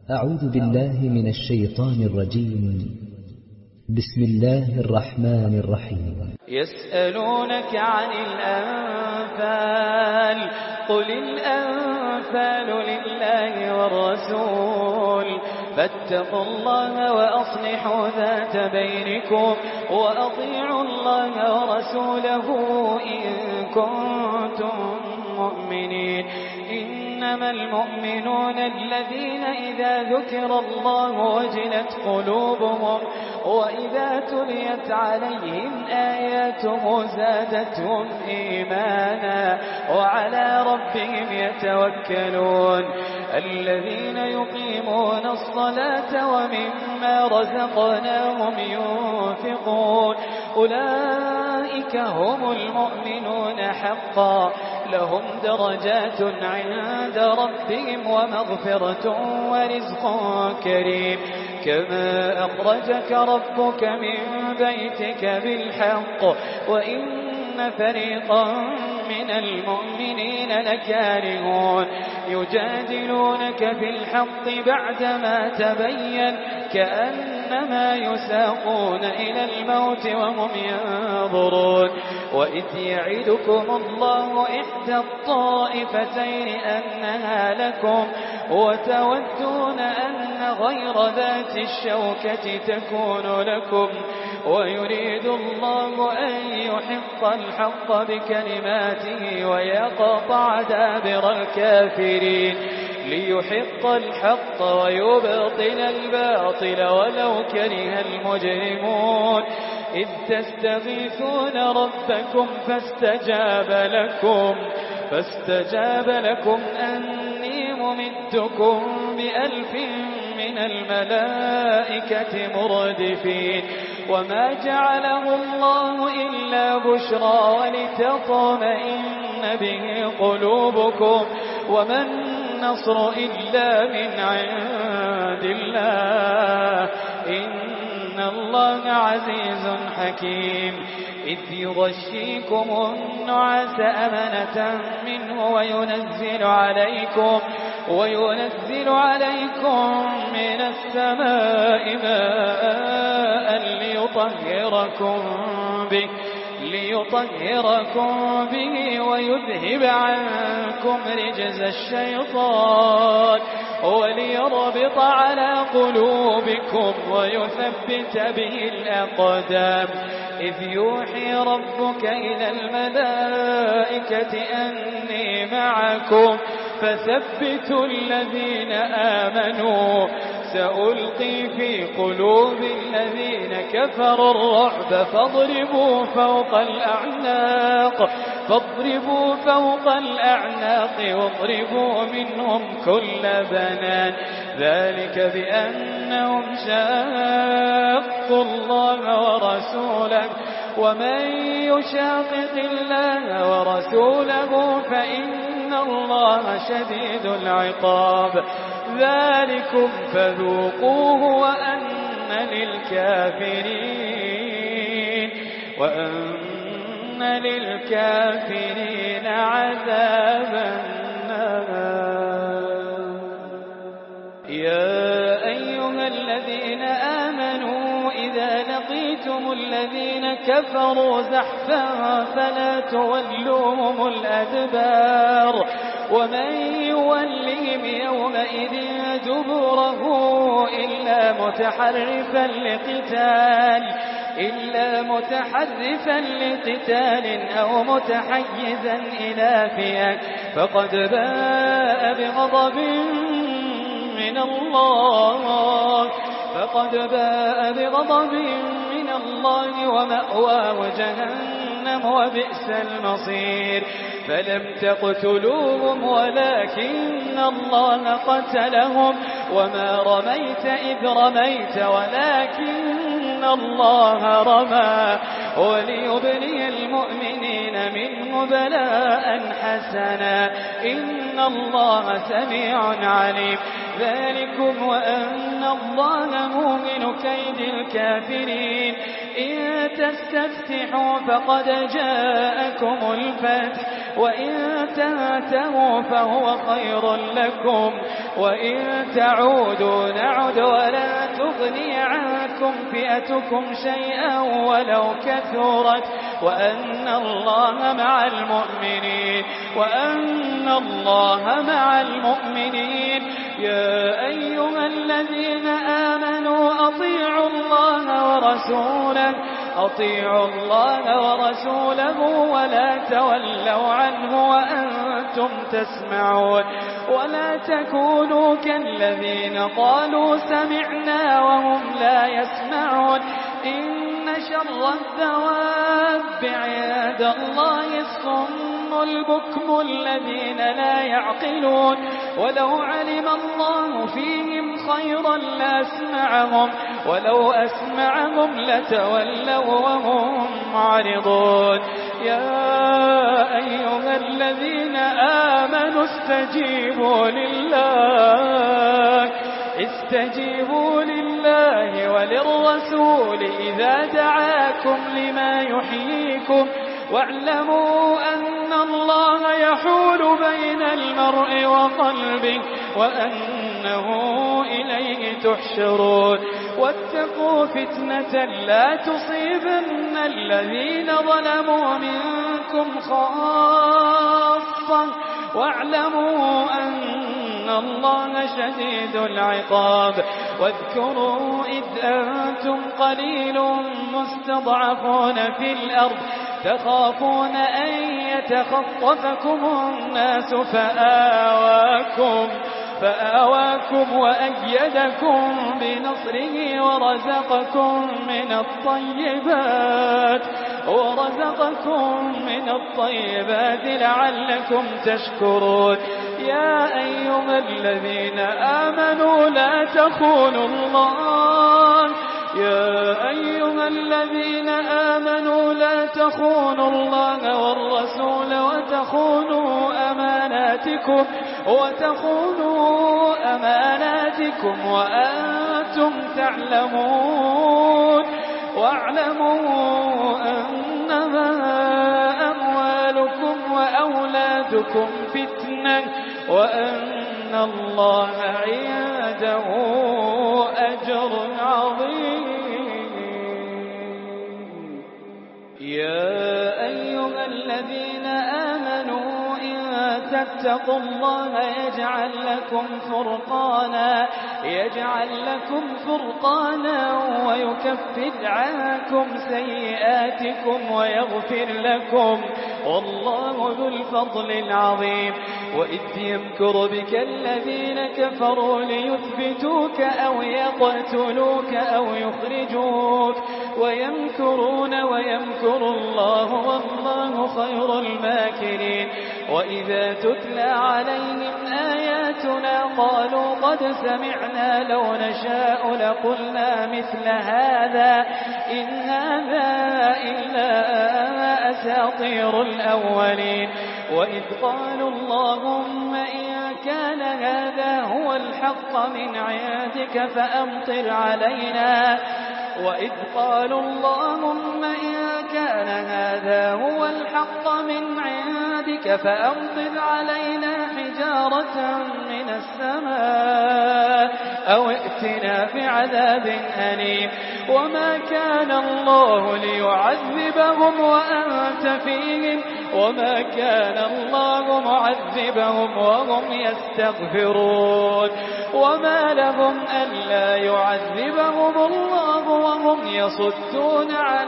أعوذ بالله من الشيطان الرجيم. بسم الله الرحمن الرحيم. يسألونك عن الأنفال قل الأنفال لله والرسول فاتقوا الله وأصلحوا ذات بينكم وأطيعوا الله ورسوله إن كنتم مؤمنين. إنما المؤمنون الذين إذا ذكر الله وجلت قلوبهم وإذا تليت عليهم آياته زادتهم إيمانا وعلى ربهم يتوكلون. الذين يقيمون الصلاة ومما رزقناهم ينفقون أولئك هم المؤمنون حقا لهم درجات عند ربهم ومغفرة ورزق كريم. كما أخرجك ربك من بيتك بالحق وإن فريقا من المؤمنين لكارهون يجادلونك في الحق بعدما تبين كأنما يساقون إلى الموت وهم ينظرون. وإذ يعدكم الله إحدى الطائفتين أنها لكم وتودون أن غير ذات الشوكة تكون لكم ويريد الله أن يحق الحق بكلماته ويقطع دابر الكافرين ليحق الحق ويبطل الباطل ولو كره المجرمون. إذ تستغيثون ربكم فاستجاب لكم أني ممدكم ب1000 من الملائكة مردفين. وما جعله الله إلا بشرى ولتطمئن به قلوبكم وما النصر إلا من عند الله إن الله عزيز حكيم. إذ يغشيكم النعاس أمنة منه وينزل عليكم من السماء ماء ليطهركم به ويذهب عنكم رجز الشيطان وليربط على قلوبكم ويثبت به الأقدام. إذ يوحي ربك إلى الملائكة أني معكم فثبتوا الذين آمنوا سألقي في قلوب الذين كفروا الرعب فاضربوا فوق الأعناق واضربوا منهم كل بنان. ذلك بأنهم شاقوا الله ورسوله ومن يشاقق الله ورسوله فإن الله شديد العقاب. ذلكم فذوقوه وأن للكافرين عذاب النار. يا أيها الذين آمنوا إذا لقيتم الذين كفروا زحفا فلا تولوهم الأدبار ومن يولهم يومئذ دبره إلا متحرفا لقتال أو متحيزا إلى فئة فقد باء بغضب من الله ومأواه جهنم وبئس المصير. فلم تقتلوهم ولكن الله قتلهم وما رميت إذ رميت ولكن الله رمى وليبلي المؤمنين منه بلاء حسنا إن الله سميع عليم. ذلكم وأن الله موهن كيد الكافرين. إن تستفتحوا فقد جاءكم الفتح وإن تنتهوا فهو خير لكم وإن تعودوا نعد ولا تغني عنكم فئتكم شيئا ولو كثرت وأن الله مع المؤمنين يا أيها الذين آمنوا أطيعوا الله ورسوله ولا تولوا عنه وأنتم تسمعون ولا تكونوا كالذين قالوا سمعنا وهم لا يسمعون إن شر الدواب عند الله الصم البكم الذين لا يعقلون ولو علم الله فيهم خيرا لأسمعهم ولو أسمعهم لتولوا وهم معرضون يا أيها الذين آمنوا استجيبوا لله وللرسول إذا دعاكم لما يحييكم واعلموا أن الله يحول بين المرء وقلبه وأنه إليه تحشرون واتقوا فتنة لا تصيبن الذين ظلموا منكم خاصة واعلموا أن الله شديد العقاب واذكروا إذ أنتم قليل مستضعفون في الأرض تخافون أن يتخطفكم الناس فآواكم وأيدكم بنصره ورزقكم من الطيبات لعلكم تشكرون يا أيها الذين آمنوا لا تخونوا الله والرسول وتخونوا أماناتكم وأنتم تعلمون واعلموا أنما أموالكم وأولادكم فتنة وأن الله عنده أجر عظيم يا أيها الذين آمنوا إن تتقوا الله يجعل لكم فرقانا ويكفر عنكم سيئاتكم ويغفر لكم والله ذو الفضل العظيم وإذ يمكر بك الذين كفروا ليثبتوك أو يقتلوك أو يخرجوك ويمكرون ويمكر الله والله خير الماكرين وإذا تتلى عليهم آياتنا قالوا قد سمعنا لو نشاء لقلنا مثل هذا إن هذا إلا أساطير الأولين وإذ قالوا اللهم إن كان هذا هو الحق من عندك فأمطر علينا وإذ قالوا اللهم إن كان هذا هو الحق من عندك فأمطر علينا حجارة من السماء أو ائتنا بعذاب أليم وما كان الله ليعذبهم وأنت فيهم وما كان الله معذبهم وهم يستغفرون وما لهم ألا يعذبهم الله وهم يصدون عن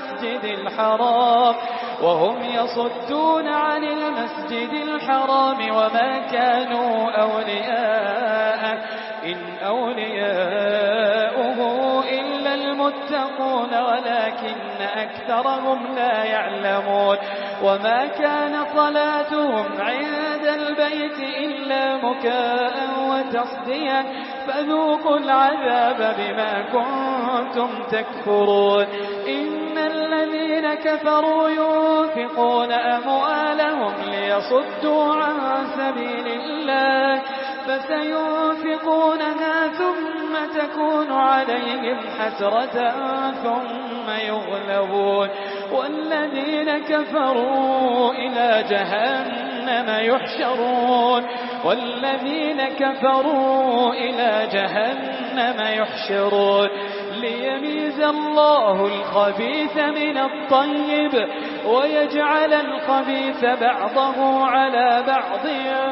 المسجد الحرام وما كانوا أولياءه إن أولياؤه إلا المتقون ولكن أكثرهم لا يعلمون وما كان صلاتهم عند البيت إلا مكاء وتصديا فذوقوا العذاب بما كنتم تكفرون إن الذين كفروا ينفقون أموالهم ليصدوا عن سبيل الله فسينفقونها ثم تكون عليهم حسرة ثم يغلبون والذين كفروا إلى جهنم يحشرون والذين كفروا إلى جهنم يحشرون ليميز الله الخبيث من الطيب ويجعل الخبيث بعضه على بعض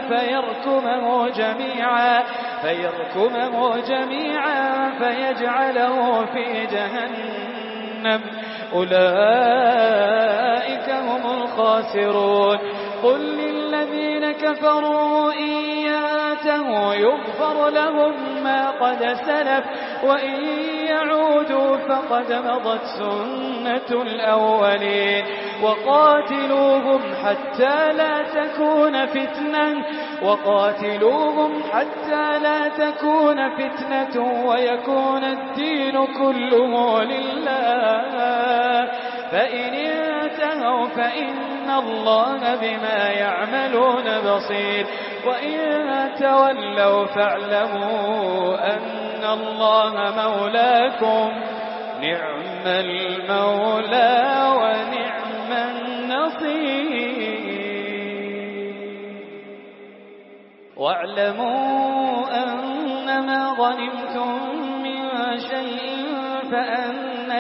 فيركمه جميعا فيجعله في جهنم أولئك هم الخاسرون قل للذين كفروا إن ينتهوا يغفر لهم ما قد سلف وإن يعودوا فقد مضت سنة الأولين وقاتلوهم حتى لا تكون فتنة ويكون الدين كله لله فإن انتهوا فإن الله بما يعملون بصير وإن تولوا فاعلموا أن الله مولاكم نعم المولى ونعم النصير واعلموا أنما غنمتم من شيء فأن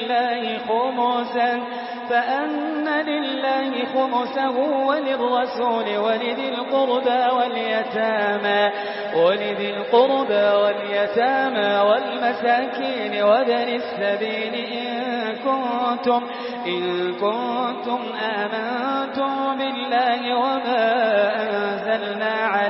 لله خمسه وللرسول ولذي القربى واليتامى والمساكين وابن السبيل إن كنتم آمنتم بالله وما أنزلنا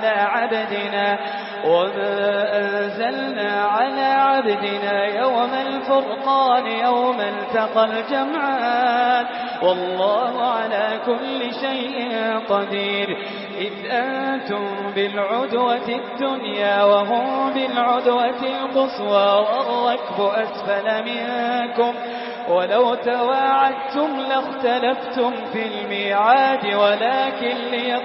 على عبدنا يوم الفرقان يوم التقى الجمعان والله على كل شيء قدير إذ أنتم بالعدوة الدنيا وهم بالعدوة القصوى والركب أسفل منكم ولو تواعدتم لاختلفتم في الميعاد ولكن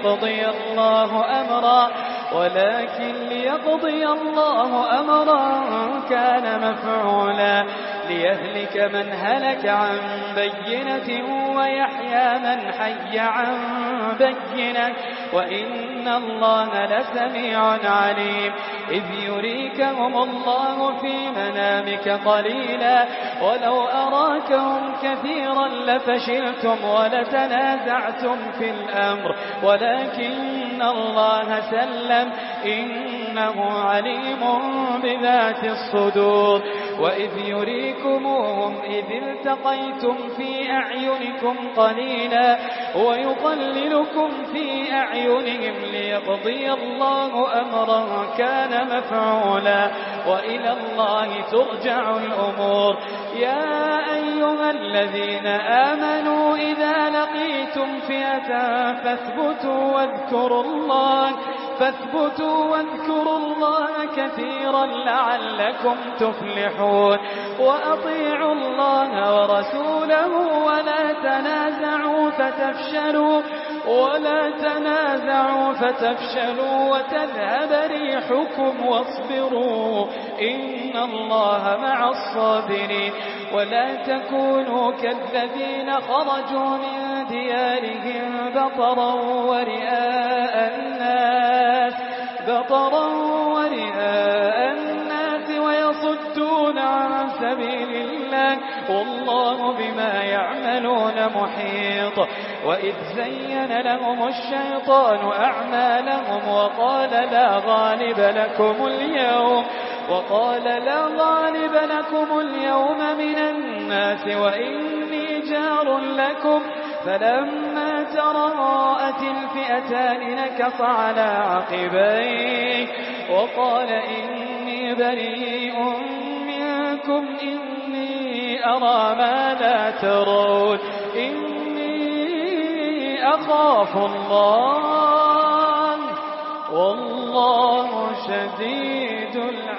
ليقضي الله أمرا كان مفعولا ليهلك من هلك عن بينة ويحيى من حي عن بينة وإن الله لسميع عليم إذ يريكهم الله في منامك قليلا ولو أراكهم كثيرا لفشلتم ولتنازعتم في الأمر ولكن الله سلم إنه عليم بذات الصدور وإذ يريكموهم إذ التقيتم في أعينكم قليلا ويقللكم في أعينهم ليقضي الله أمرا كان مفعولا وإلى الله ترجع الأمور يا أيها الذين آمنوا إذا لقيتم فئة فاثبتوا واذكروا الله كثيرا لعلكم تفلحون وأطيعوا الله ورسوله ولا تنازعوا فتفشلوا وتذهب ريحكم واصبروا إن الله مع الصابرين ولا تكونوا كالذين خرجوا من ديارهم بطرا ورئاء الناس ويصدون عن سبيل الله والله بما يعملون محيط وإذ زين لهم الشيطان أعمالهم وقال لا غالب لكم اليوم من الناس وإني جار لكم فلما تراءت الفئتان نكص على عقبيه وقال إني بريء منكم إني أرى ما لا ترون إني أخاف الله والله شديد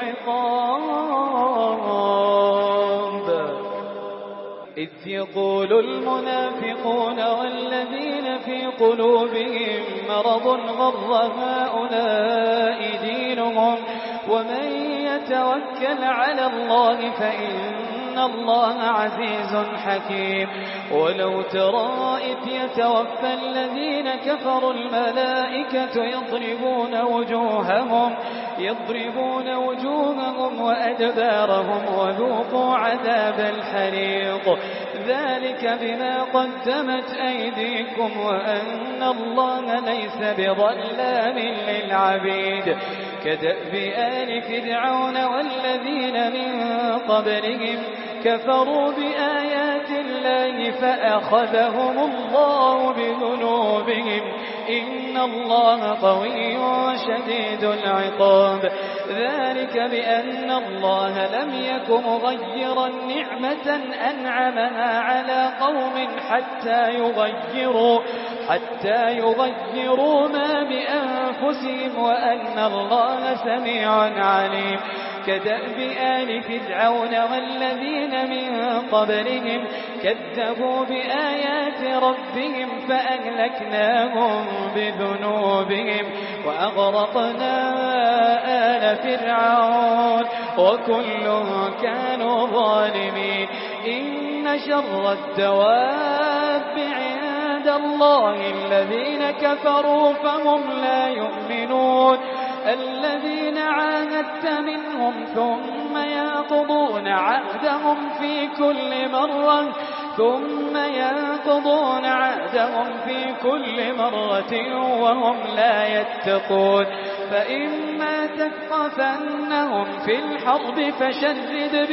العقاب إذ يقول المنافقون والذين في قلوبهم مرض غر هؤلاء دينهم ومن يتوكل على الله فإن الله عزيز حكيم. ولو ترى إذ يتوفى الذين كفروا الملائكة يضربون وجوههم وأدبارهم وذوقوا عذاب الحريق ذلك بما قدمت أيديكم وأن الله ليس بظلام للعبيد. كدأب آل فرعون والذين من قبلهم كفروا بآيات الله فأخذهم الله بذنوبهم إن الله قوي شديد العقاب. ذلك بأن الله لم يك مغيرا نعمة أنعمها على قوم حتى يغيروا ما بأنفسهم وأن الله سميع عليم. كدأب آل فرعون والذين من قبلهم كذبوا بآيات ربهم فأهلكناهم بذنوبهم وأغرقنا آل فرعون وكل كانوا ظالمين. إن شر الدواب عند الله الذين كفروا فهم لا يؤمنون الذين عاهدت منهم ثم ينقضون عهدهم في كل مرة وهم لا يتقون. فإما تثقفنهم في الحرب فشرد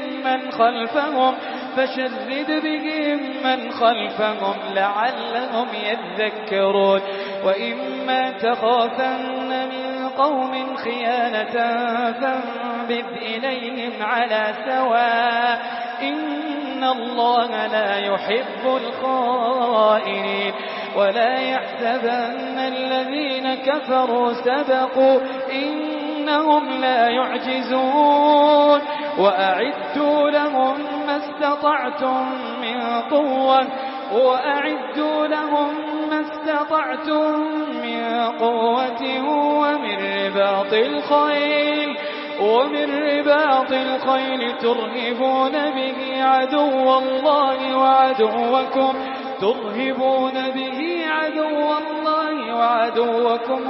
بهم من خلفهم لعلهم يذكرون. وإما تخافن من قوم خيانة فانبذ إليهم على سواء إن الله لا يحب الخائنين. ولا يحسبن الذين كفروا سبقوا إنهم لا يعجزون. وأعدوا لهم ما استطعتم من قوة ومن رباط الخيل ترهبون به عدو الله وعدوكم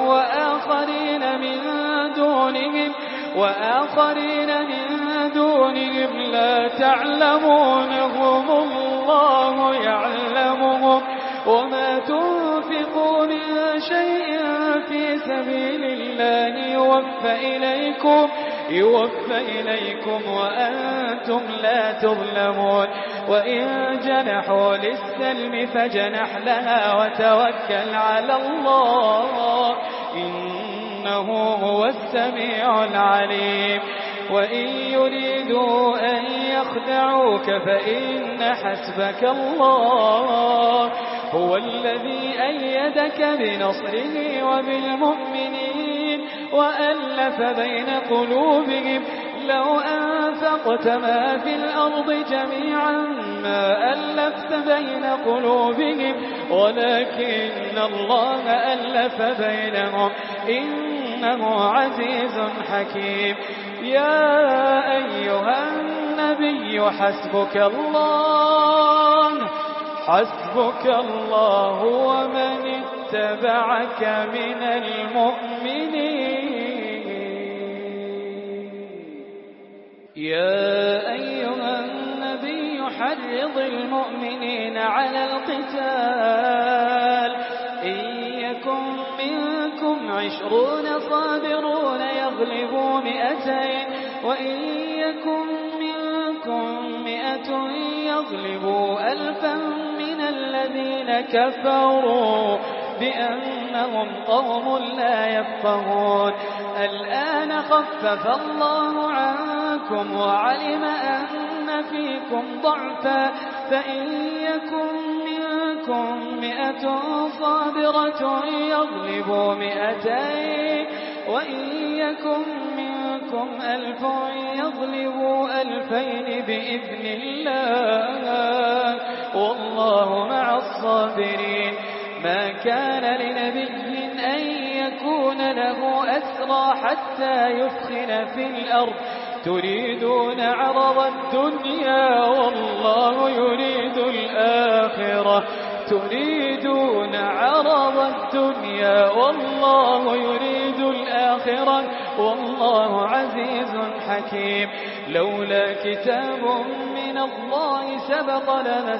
وآخرين من دونهم لا تعلمونهم الله يعلمهم. وما تنفقوا من شيء في سبيل الله يوفى إليكم وأنتم لا تظلمون. وإن جنحوا للسلم فجنح لها وتوكل على الله إنه هو السميع العليم. وإن يريدوا أن يخدعوك فإن حسبك الله هو الذي أيدك بنصره وبالمؤمنين وألف بين قلوبهم. لو أنفقت ما في الأرض جميعا ما ألفت بين قلوبهم ولكن الله ألف بينهم إنه عزيز حكيم. يا أيها النبي حسبك الله ومن اتبعك من المؤمنين. يا أيها النبي حرض المؤمنين على القتال إن يكن منكم 20 صابرون يغلبوا 200 وإن يكن منكم 100 يغلبوا 1000 من الذين كفروا بأنهم قوم لا يفقهون. الآن خفف الله عنكم وعلم أن فيكم ضعفا فإن يكن منكم 100 صابرة يغلبوا 200 وإن يكن منكم 1000 يغلبوا 2000 بإذن الله والله مع الصابرين. ما كان لنبي أن يكون له أسرى حتى يثخن في الأرض تريدون عرض الدنيا والله يريد الآخرة تريدون عرض الدنيا والله يريد الآخرة والله عزيز حكيم لولا كتاب من الله سبق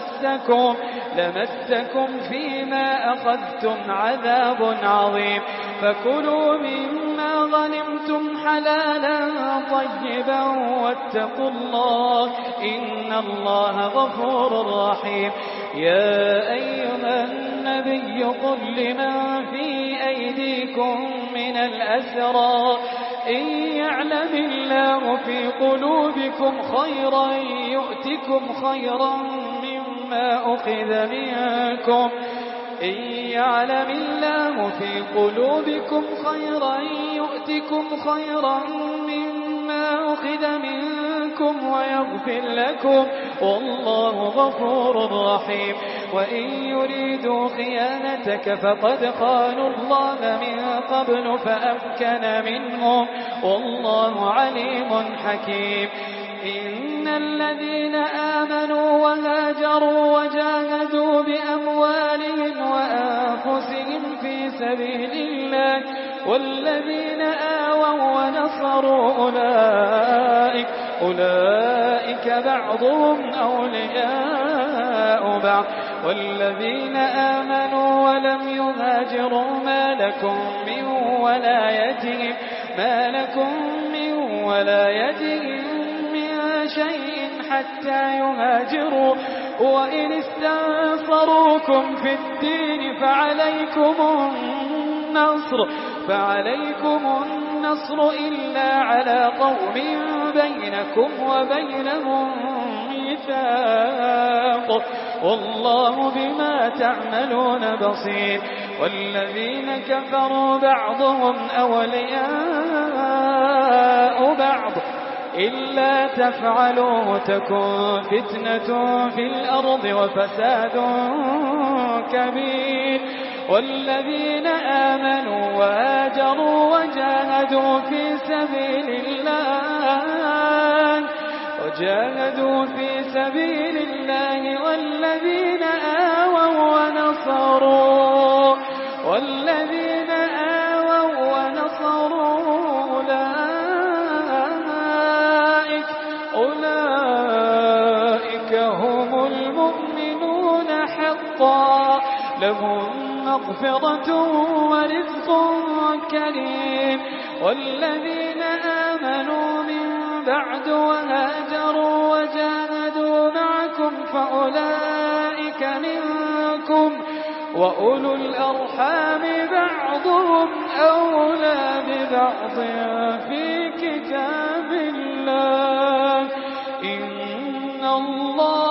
لمسكم فيما أخذتم عذاب عظيم فكلوا مما غنمتم حلالا طيبا واتقوا الله إن الله غفور رحيم يا أيها النبي قل لمن في أيديكم من الأسرى إن يعلم الله في قلوبكم خيرا يؤتكم خيرا مما أخذ منكم إن يعلم الله في قلوبكم خيرا يؤتكم خيرا مما أخذ منكم ويغفر لكم والله غفور رحيم وإن يريدوا خيانتك فقد خانوا الله من قبل فأمكن منهم والله عليم حكيم إن الذين آمنوا وهاجروا وجاهدوا بأموالهم وأنفسهم في سبيل الله والذين آووا ونصروا أولئك بعضهم أولياء بعض والذين آمنوا ولم يهاجروا ما لكم من ولايتهم من شيء حتى يهاجروا وإن استنصروكم في الدين فعليكم النصر إلا على قوم بينكم وبينهم ميثاق والله بما تعملون بصير والذين كفروا بعضهم أولياء بعض إلا تفعلوه تكن فتنة في الأرض وفساد كبير والذين آمنوا وهاجروا وجاهدوا في سبيل الله والذين آووا ونصروا أولئك هم المؤمنون حقا لهم مغفرة ورزق كريم والذين آمنوا من بعد وهاجروا وجاهدوا معكم فأولئك منكم وأولو الأرحام بعضهم أولى ببعض في كتاب الله إن الله